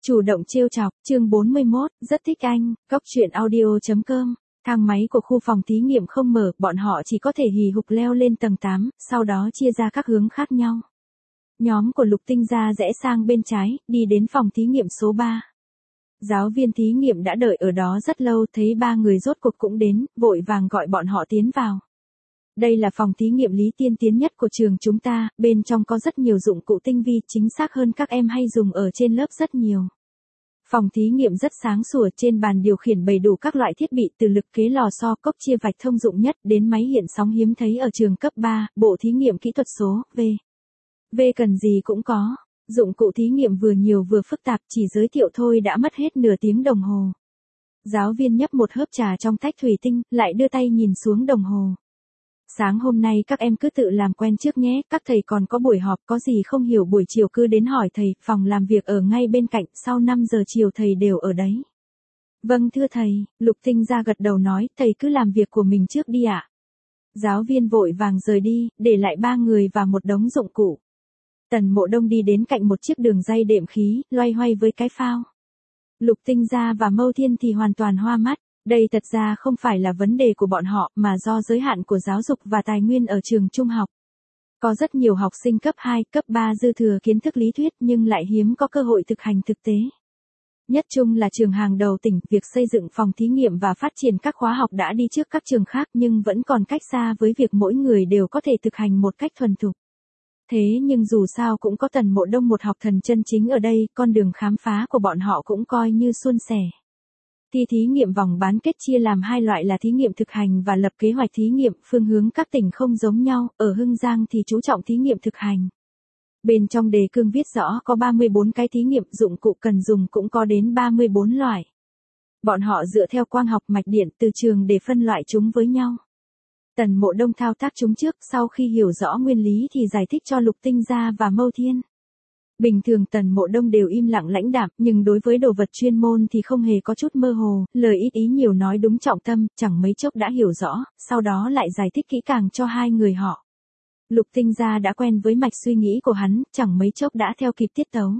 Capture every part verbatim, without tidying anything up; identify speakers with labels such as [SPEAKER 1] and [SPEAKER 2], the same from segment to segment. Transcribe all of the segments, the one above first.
[SPEAKER 1] Chủ động trêu chọc, chương bốn mươi mốt, rất thích anh, góc truyện audio.com. Thang máy của khu phòng thí nghiệm không mở, bọn họ chỉ có thể hì hục leo lên tầng tám, sau đó chia ra các hướng khác nhau. Nhóm của Lục Tinh Gia rẽ sang bên trái, đi đến phòng thí nghiệm số ba. Giáo viên thí nghiệm đã đợi ở đó rất lâu, thấy ba người rốt cuộc cũng đến, vội vàng gọi bọn họ tiến vào. Đây là phòng thí nghiệm lý tiên tiến nhất của trường chúng ta, bên trong có rất nhiều dụng cụ tinh vi, chính xác hơn các em hay dùng ở trên lớp rất nhiều. Phòng thí nghiệm rất sáng sủa, trên bàn điều khiển bày đủ các loại thiết bị từ lực kế lò xo cốc chia vạch thông dụng nhất đến máy hiện sóng hiếm thấy ở trường cấp ba, bộ thí nghiệm kỹ thuật số, V. V cần gì cũng có. Dụng cụ thí nghiệm vừa nhiều vừa phức tạp, chỉ giới thiệu thôi đã mất hết nửa tiếng đồng hồ. Giáo viên nhấp một hớp trà trong tách thủy tinh, lại đưa tay nhìn xuống đồng hồ. Sáng hôm nay các em cứ tự làm quen trước nhé, các thầy còn có buổi họp, có gì không hiểu buổi chiều cứ đến hỏi thầy, phòng làm việc ở ngay bên cạnh, sau năm giờ chiều thầy đều ở đấy. Vâng thưa thầy, Lục Tinh Gia gật đầu nói, thầy cứ làm việc của mình trước đi ạ. Giáo viên vội vàng rời đi, để lại ba người và một đống dụng cụ. Tần Mộ Đông đi đến cạnh một chiếc đường dây đệm khí, loay hoay với cái phao. Lục Tinh Gia và Mâu Thiên thì hoàn toàn hoa mắt. Đây thật ra không phải là vấn đề của bọn họ mà do giới hạn của giáo dục và tài nguyên ở trường trung học. Có rất nhiều học sinh cấp hai, cấp ba dư thừa kiến thức lý thuyết nhưng lại hiếm có cơ hội thực hành thực tế. Nhất trung là trường hàng đầu tỉnh, việc xây dựng phòng thí nghiệm và phát triển các khóa học đã đi trước các trường khác nhưng vẫn còn cách xa với việc mỗi người đều có thể thực hành một cách thuần thục. Thế nhưng dù sao cũng có Tần Mộ Đông một học thần chân chính ở đây, con đường khám phá của bọn họ cũng coi như suôn sẻ. Thi thí nghiệm vòng bán kết chia làm hai loại là thí nghiệm thực hành và lập kế hoạch thí nghiệm, phương hướng các tỉnh không giống nhau, ở Hưng Giang thì chú trọng thí nghiệm thực hành. Bên trong đề cương viết rõ có ba mươi bốn cái thí nghiệm, dụng cụ cần dùng cũng có đến ba mươi bốn loại. Bọn họ dựa theo quang học mạch điện từ trường để phân loại chúng với nhau. Tần Mộ Đông thao tác chúng trước, sau khi hiểu rõ nguyên lý thì giải thích cho Lục Tinh Gia và Mâu Thiên. Bình thường Tần Mộ Đông đều im lặng lãnh đạm, nhưng đối với đồ vật chuyên môn thì không hề có chút mơ hồ, lời ít ý nhiều nói đúng trọng tâm, chẳng mấy chốc đã hiểu rõ, sau đó lại giải thích kỹ càng cho hai người họ. Lục Tinh Gia đã quen với mạch suy nghĩ của hắn, chẳng mấy chốc đã theo kịp tiết tấu.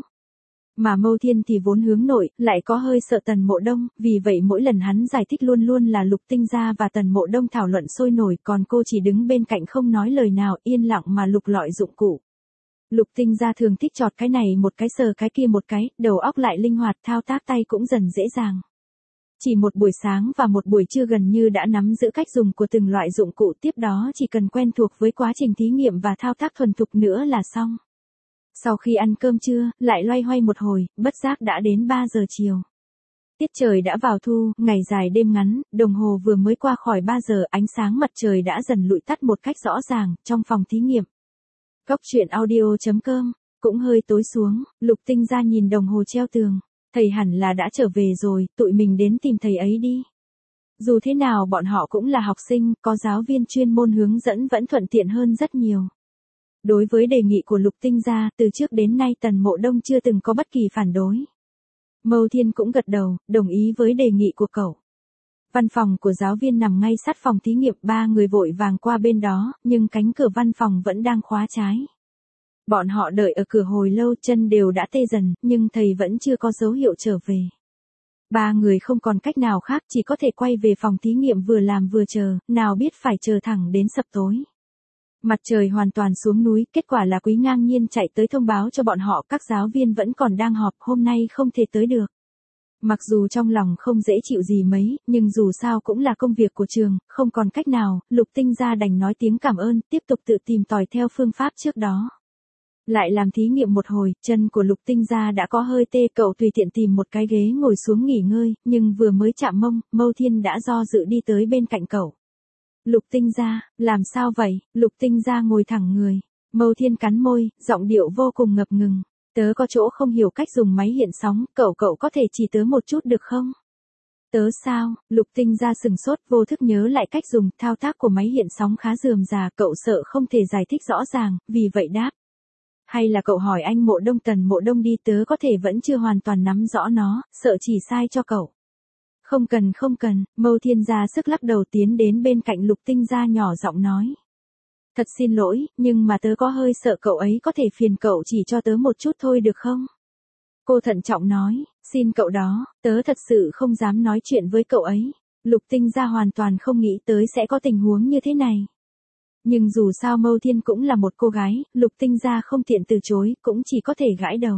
[SPEAKER 1] Mà Mâu Thiên thì vốn hướng nội, lại có hơi sợ Tần Mộ Đông, vì vậy mỗi lần hắn giải thích luôn luôn là Lục Tinh Gia và Tần Mộ Đông thảo luận sôi nổi, còn cô chỉ đứng bên cạnh không nói lời nào, yên lặng mà lục lọi dụng cụ. Lục Tinh Gia thường thích chọt cái này một cái sờ cái kia một cái, đầu óc lại linh hoạt, thao tác tay cũng dần dễ dàng. Chỉ một buổi sáng và một buổi trưa gần như đã nắm giữ cách dùng của từng loại dụng cụ, tiếp đó chỉ cần quen thuộc với quá trình thí nghiệm và thao tác thuần thục nữa là xong. Sau khi ăn cơm trưa, lại loay hoay một hồi, bất giác đã đến ba giờ chiều. Tiết trời đã vào thu, ngày dài đêm ngắn, đồng hồ vừa mới qua khỏi ba giờ, ánh sáng mặt trời đã dần lụi tắt một cách rõ ràng, trong phòng thí nghiệm. Góc truyện audio.com, cũng hơi tối xuống, Lục Tinh Gia nhìn đồng hồ treo tường, thầy hẳn là đã trở về rồi, tụi mình đến tìm thầy ấy đi. Dù thế nào bọn họ cũng là học sinh, có giáo viên chuyên môn hướng dẫn vẫn thuận tiện hơn rất nhiều. Đối với đề nghị của Lục Tinh Gia, từ trước đến nay Tần Mộ Đông chưa từng có bất kỳ phản đối. Mâu Thiên cũng gật đầu, đồng ý với đề nghị của cậu. Văn phòng của giáo viên nằm ngay sát phòng thí nghiệm, ba người vội vàng qua bên đó, nhưng cánh cửa văn phòng vẫn đang khóa trái. Bọn họ đợi ở cửa hồi lâu, chân đều đã tê dần, nhưng thầy vẫn chưa có dấu hiệu trở về. Ba người không còn cách nào khác, chỉ có thể quay về phòng thí nghiệm vừa làm vừa chờ, nào biết phải chờ thẳng đến sập tối. Mặt trời hoàn toàn xuống núi, kết quả là Quý ngang nhiên chạy tới thông báo cho bọn họ các giáo viên vẫn còn đang họp, hôm nay không thể tới được. Mặc dù trong lòng không dễ chịu gì mấy, nhưng dù sao cũng là công việc của trường, không còn cách nào, Lục Tinh Gia đành nói tiếng cảm ơn, tiếp tục tự tìm tòi theo phương pháp trước đó. Lại làm thí nghiệm một hồi, chân của Lục Tinh Gia đã có hơi tê, cậu tùy tiện tìm một cái ghế ngồi xuống nghỉ ngơi, nhưng vừa mới chạm mông, Mâu Thiên đã do dự đi tới bên cạnh cậu. Lục Tinh Gia, làm sao vậy? Lục Tinh Gia ngồi thẳng người. Mâu Thiên cắn môi, giọng điệu vô cùng ngập ngừng. Tớ có chỗ không hiểu cách dùng máy hiện sóng, cậu cậu có thể chỉ tớ một chút được không? Tớ sao? Lục Tinh Gia sừng sốt, vô thức nhớ lại cách dùng, thao tác của máy hiện sóng khá rườm rà, cậu sợ không thể giải thích rõ ràng, vì vậy đáp. Hay là cậu hỏi anh Mộ Đông Tần Mộ Đông đi, tớ có thể vẫn chưa hoàn toàn nắm rõ nó, sợ chỉ sai cho cậu. Không cần không cần, Mâu Thiên ra sức lắc đầu tiến đến bên cạnh Lục Tinh Gia nhỏ giọng nói. Thật xin lỗi, nhưng mà tớ có hơi sợ cậu ấy, có thể phiền cậu chỉ cho tớ một chút thôi được không? Cô thận trọng nói, Xin cậu đó, tớ thật sự không dám nói chuyện với cậu ấy. Lục Tinh Gia hoàn toàn không nghĩ tới sẽ có tình huống như thế này. Nhưng dù sao Mâu Thiên cũng là một cô gái, Lục Tinh Gia không tiện từ chối, cũng chỉ có thể gãi đầu.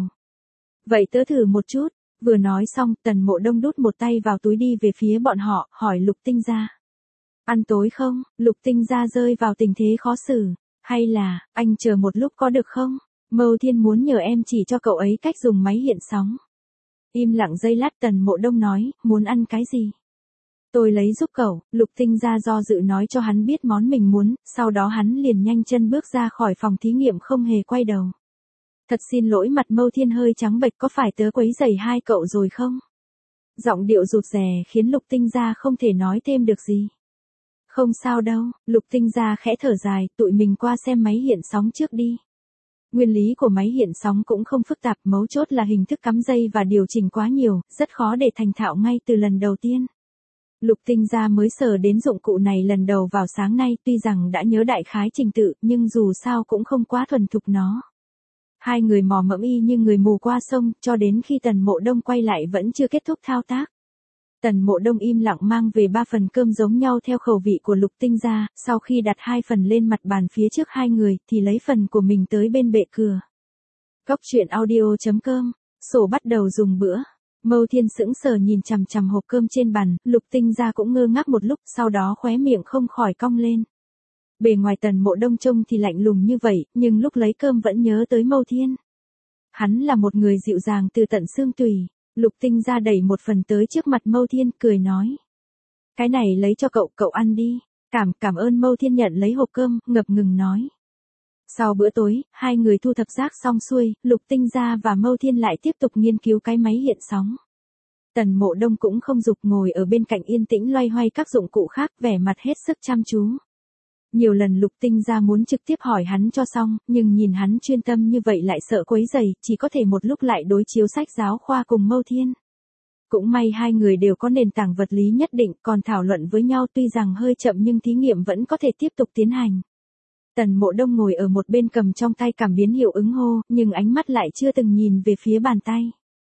[SPEAKER 1] Vậy tớ thử một chút, vừa nói xong Tần Mộ Đông đút một tay vào túi đi về phía bọn họ, hỏi Lục Tinh Gia. Ăn tối không? Lục Tinh Gia rơi vào tình thế khó xử. Hay là, anh chờ một lúc có được không? Mâu Thiên muốn nhờ em chỉ cho cậu ấy cách dùng máy hiện sóng. Im lặng giây lát Tần Mộ Đông nói, muốn ăn cái gì? Tôi lấy giúp cậu. Lục Tinh Gia do dự nói cho hắn biết món mình muốn, sau đó hắn liền nhanh chân bước ra khỏi phòng thí nghiệm không hề quay đầu. Thật xin lỗi, mặt Mâu Thiên hơi trắng bệch, có phải tớ quấy rầy hai cậu rồi không? Giọng điệu rụt rè khiến Lục Tinh Gia không thể nói thêm được gì. Không sao đâu, Lục Tinh Gia khẽ thở dài, tụi mình qua xem máy hiện sóng trước đi. Nguyên lý của máy hiện sóng cũng không phức tạp, mấu chốt là hình thức cắm dây và điều chỉnh quá nhiều, rất khó để thành thạo ngay từ lần đầu tiên. Lục Tinh Gia mới sờ đến dụng cụ này lần đầu vào sáng nay, tuy rằng đã nhớ đại khái trình tự, nhưng dù sao cũng không quá thuần thục nó. Hai người mò mẫm y như người mù qua sông, cho đến khi Tần Mộ Đông quay lại vẫn chưa kết thúc thao tác. Tần Mộ Đông im lặng mang về ba phần cơm giống nhau theo khẩu vị của Lục Tinh Gia, sau khi đặt hai phần lên mặt bàn phía trước hai người, thì lấy phần của mình tới bên bệ cửa. Cóc truyện audio chấm com, sổ bắt đầu dùng bữa. Mâu Thiên sững sờ nhìn chằm chằm hộp cơm trên bàn, Lục Tinh Gia cũng ngơ ngác một lúc, sau đó khóe miệng không khỏi cong lên. Bề ngoài Tần Mộ Đông trông thì lạnh lùng như vậy, nhưng lúc lấy cơm vẫn nhớ tới Mâu Thiên. Hắn là một người dịu dàng từ tận xương tủy. Lục Tinh Gia đẩy một phần tới trước mặt Mâu Thiên, cười nói. Cái này lấy cho cậu, cậu ăn đi. Cảm, cảm ơn. Mâu Thiên nhận lấy hộp cơm, ngập ngừng nói. Sau bữa tối, hai người thu thập rác xong xuôi, Lục Tinh Gia và Mâu Thiên lại tiếp tục nghiên cứu cái máy hiện sóng. Tần Mộ Đông cũng không dục, ngồi ở bên cạnh yên tĩnh loay hoay các dụng cụ khác, vẻ mặt hết sức chăm chú. Nhiều lần Lục Tinh Gia muốn trực tiếp hỏi hắn cho xong, nhưng nhìn hắn chuyên tâm như vậy lại sợ quấy rầy, chỉ có thể một lúc lại đối chiếu sách giáo khoa cùng Mâu Thiên. Cũng may hai người đều có nền tảng vật lý nhất định, còn thảo luận với nhau tuy rằng hơi chậm nhưng thí nghiệm vẫn có thể tiếp tục tiến hành. Tần Mộ Đông ngồi ở một bên cầm trong tay cảm biến hiệu ứng hô, nhưng ánh mắt lại chưa từng nhìn về phía bàn tay.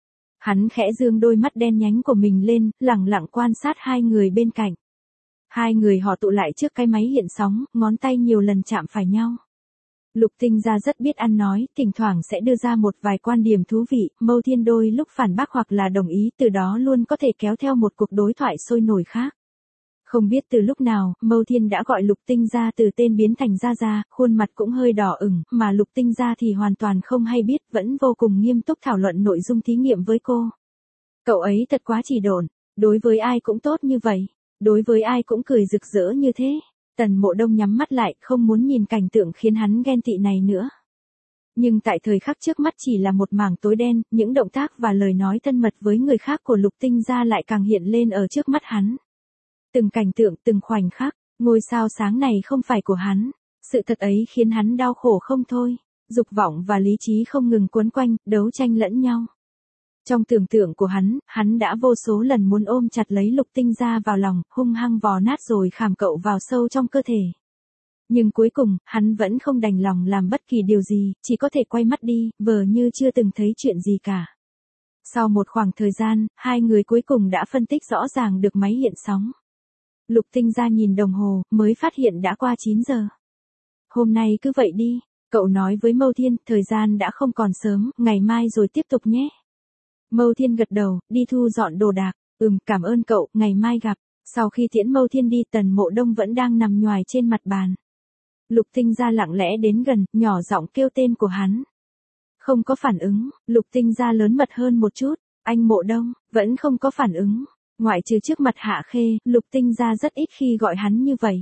[SPEAKER 1] Hắn khẽ dương đôi mắt đen nhánh của mình lên, lẳng lặng quan sát hai người bên cạnh. Hai người họ tụ lại trước cái máy hiện sóng, ngón tay nhiều lần chạm phải nhau. Lục Tinh Gia rất biết ăn nói, thỉnh thoảng sẽ đưa ra một vài quan điểm thú vị, Mâu Thiên đôi lúc phản bác hoặc là đồng ý, từ đó luôn có thể kéo theo một cuộc đối thoại sôi nổi khác. Không biết từ lúc nào, Mâu Thiên đã gọi Lục Tinh Gia từ tên biến thành Gia Gia, khuôn mặt cũng hơi đỏ ửng, mà Lục Tinh Gia thì hoàn toàn không hay biết, vẫn vô cùng nghiêm túc thảo luận nội dung thí nghiệm với cô. Cậu ấy thật quá chỉ độn, đối với ai cũng tốt như vậy, đối với ai cũng cười rực rỡ như thế. Tần Mộ Đông nhắm mắt lại, không muốn nhìn cảnh tượng khiến hắn ghen tị này nữa. Nhưng tại thời khắc trước mắt chỉ là một mảng tối đen, những động tác và lời nói thân mật với người khác của Lục Tinh Gia lại càng hiện lên ở trước mắt hắn. Từng cảnh tượng, từng khoảnh khắc, ngôi sao sáng này không phải của hắn. Sự thật ấy khiến hắn đau khổ không thôi. Dục vọng và lý trí không ngừng cuốn quanh, đấu tranh lẫn nhau. Trong tưởng tượng của hắn, hắn đã vô số lần muốn ôm chặt lấy Lục Tinh Gia vào lòng, hung hăng vò nát rồi khảm cậu vào sâu trong cơ thể. Nhưng cuối cùng, hắn vẫn không đành lòng làm bất kỳ điều gì, chỉ có thể quay mắt đi, vờ như chưa từng thấy chuyện gì cả. Sau một khoảng thời gian, hai người cuối cùng đã phân tích rõ ràng được máy hiện sóng. Lục Tinh Gia nhìn đồng hồ, mới phát hiện đã qua chín giờ. Hôm nay cứ vậy đi, cậu nói với Mâu Thiên, thời gian đã không còn sớm, ngày mai rồi tiếp tục nhé. Mâu Thiên gật đầu, đi thu dọn đồ đạc, ừm, cảm ơn cậu, ngày mai gặp. Sau khi tiễn Mâu Thiên đi, Tần Mộ Đông vẫn đang nằm nhoài trên mặt bàn. Lục Tinh Gia lặng lẽ đến gần, nhỏ giọng kêu tên của hắn. Không có phản ứng, Lục Tinh Gia lớn mật hơn một chút, anh Mộ Đông, vẫn không có phản ứng. Ngoại trừ trước mặt Hạ Khê, Lục Tinh Gia rất ít khi gọi hắn như vậy.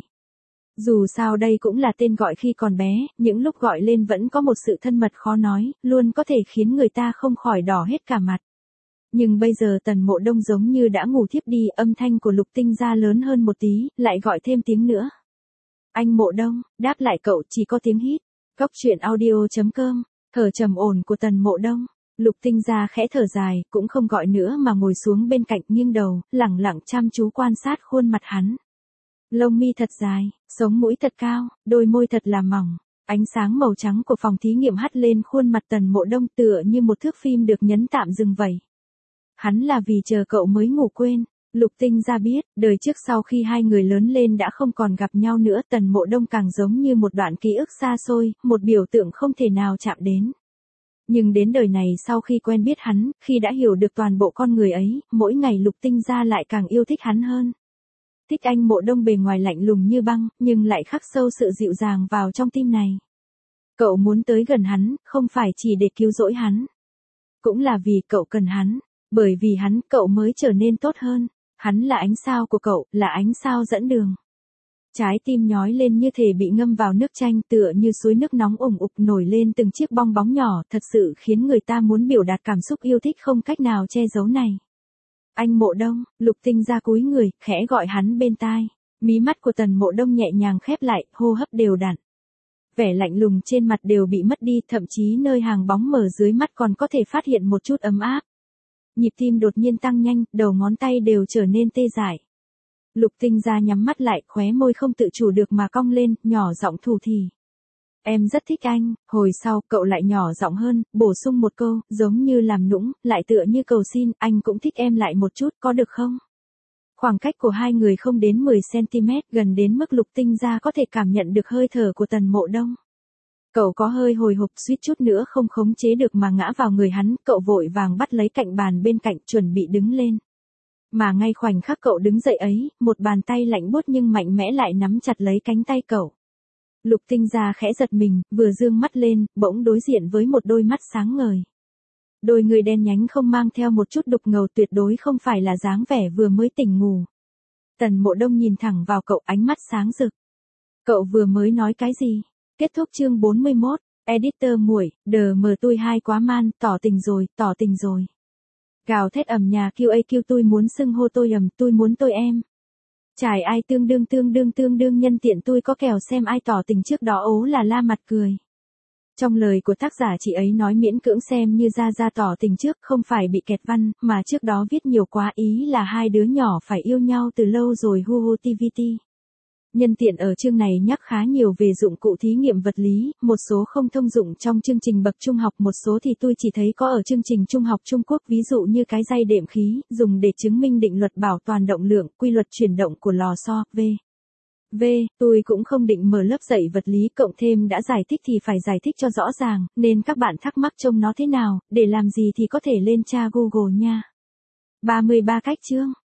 [SPEAKER 1] Dù sao đây cũng là tên gọi khi còn bé, những lúc gọi lên vẫn có một sự thân mật khó nói, luôn có thể khiến người ta không khỏi đỏ hết cả mặt. Nhưng bây giờ Tần Mộ Đông giống như đã ngủ thiếp đi, âm thanh của Lục Tinh Gia lớn hơn một tí, lại gọi thêm tiếng nữa. Anh Mộ Đông, đáp lại cậu chỉ có tiếng hít. Cóc truyện audio chấm com, thở trầm ổn của Tần Mộ Đông. Lục Tinh Gia khẽ thở dài, cũng không gọi nữa mà ngồi xuống bên cạnh nghiêng đầu, lẳng lặng chăm chú quan sát khuôn mặt hắn. Lông mi thật dài, sống mũi thật cao, đôi môi thật là mỏng. Ánh sáng màu trắng của phòng thí nghiệm hắt lên khuôn mặt Tần Mộ Đông tựa như một thước phim được nhấn tạm dừng vậy. Hắn là vì chờ cậu mới ngủ quên. Lục Tinh Gia biết, đời trước sau khi hai người lớn lên đã không còn gặp nhau nữa, Tần Mộ Đông càng giống như một đoạn ký ức xa xôi, một biểu tượng không thể nào chạm đến. Nhưng đến đời này sau khi quen biết hắn, khi đã hiểu được toàn bộ con người ấy, mỗi ngày Lục Tinh Gia lại càng yêu thích hắn hơn. Thích anh Mộ Đông bề ngoài lạnh lùng như băng, nhưng lại khắc sâu sự dịu dàng vào trong tim này. Cậu muốn tới gần hắn, không phải chỉ để cứu rỗi hắn. Cũng là vì cậu cần hắn. Bởi vì hắn, cậu mới trở nên tốt hơn. Hắn là ánh sao của cậu, là ánh sao dẫn đường. Trái tim nhói lên như thể bị ngâm vào nước chanh, tựa như suối nước nóng ủng ục nổi lên từng chiếc bong bóng nhỏ, thật sự khiến người ta muốn biểu đạt cảm xúc yêu thích không cách nào che giấu này. Anh Mộ Đông, Lục Tinh Gia cúi người, khẽ gọi hắn bên tai. Mí mắt của Tần Mộ Đông nhẹ nhàng khép lại, hô hấp đều đặn. Vẻ lạnh lùng trên mặt đều bị mất đi, thậm chí nơi hàng bóng mở dưới mắt còn có thể phát hiện một chút ấm áp. Nhịp tim đột nhiên tăng nhanh, đầu ngón tay đều trở nên tê dại. Lục Tinh Gia nhắm mắt lại, khóe môi không tự chủ được mà cong lên, nhỏ giọng thủ thỉ. Em rất thích anh. Hồi sau, cậu lại nhỏ giọng hơn, bổ sung một câu, giống như làm nũng, lại tựa như cầu xin, anh cũng thích em lại một chút, có được không? Khoảng cách của hai người không đến mười xăng-ti-mét, gần đến mức Lục Tinh Gia có thể cảm nhận được hơi thở của Tần Mộ Đông. Cậu có hơi hồi hộp, suýt chút nữa không khống chế được mà ngã vào người hắn, cậu vội vàng bắt lấy cạnh bàn bên cạnh, chuẩn bị đứng lên. Mà ngay khoảnh khắc cậu đứng dậy ấy, một bàn tay lạnh buốt nhưng mạnh mẽ lại nắm chặt lấy cánh tay cậu. Lục Tinh Gia khẽ giật mình, vừa dương mắt lên, bỗng đối diện với một đôi mắt sáng ngời. Đôi người đen nhánh không mang theo một chút đục ngầu, tuyệt đối không phải là dáng vẻ vừa mới tỉnh ngủ. Tần Mộ Đông nhìn thẳng vào cậu, ánh mắt sáng rực. Cậu vừa mới nói cái gì? Kết thúc chương bốn mươi mốt, editor muội, đờ mờ tôi hai quá man, tỏ tình rồi, tỏ tình rồi. Gào thét ầm nhà kêu ây kêu tôi muốn xưng hô tôi ầm, tôi muốn tôi em. Trải ai tương đương tương đương tương đương nhân tiện tôi có kèo xem ai tỏ tình trước đó ố là la mặt cười. Trong lời của tác giả chị ấy nói miễn cưỡng xem như ra ra tỏ tình trước, không phải bị kẹt văn, mà trước đó viết nhiều quá, ý là hai đứa nhỏ phải yêu nhau từ lâu rồi hu hu ti vi ti. Nhân tiện ở chương này nhắc khá nhiều về dụng cụ thí nghiệm vật lý, một số không thông dụng trong chương trình bậc trung học, một số thì tôi chỉ thấy có ở chương trình trung học Trung Quốc, ví dụ như cái dây đệm khí, dùng để chứng minh định luật bảo toàn động lượng, quy luật chuyển động của lò xo, v. V, tôi cũng không định mở lớp dạy vật lý, cộng thêm đã giải thích thì phải giải thích cho rõ ràng, nên các bạn thắc mắc trông nó thế nào, để làm gì thì có thể lên tra Google nha. ba mươi ba cách chương.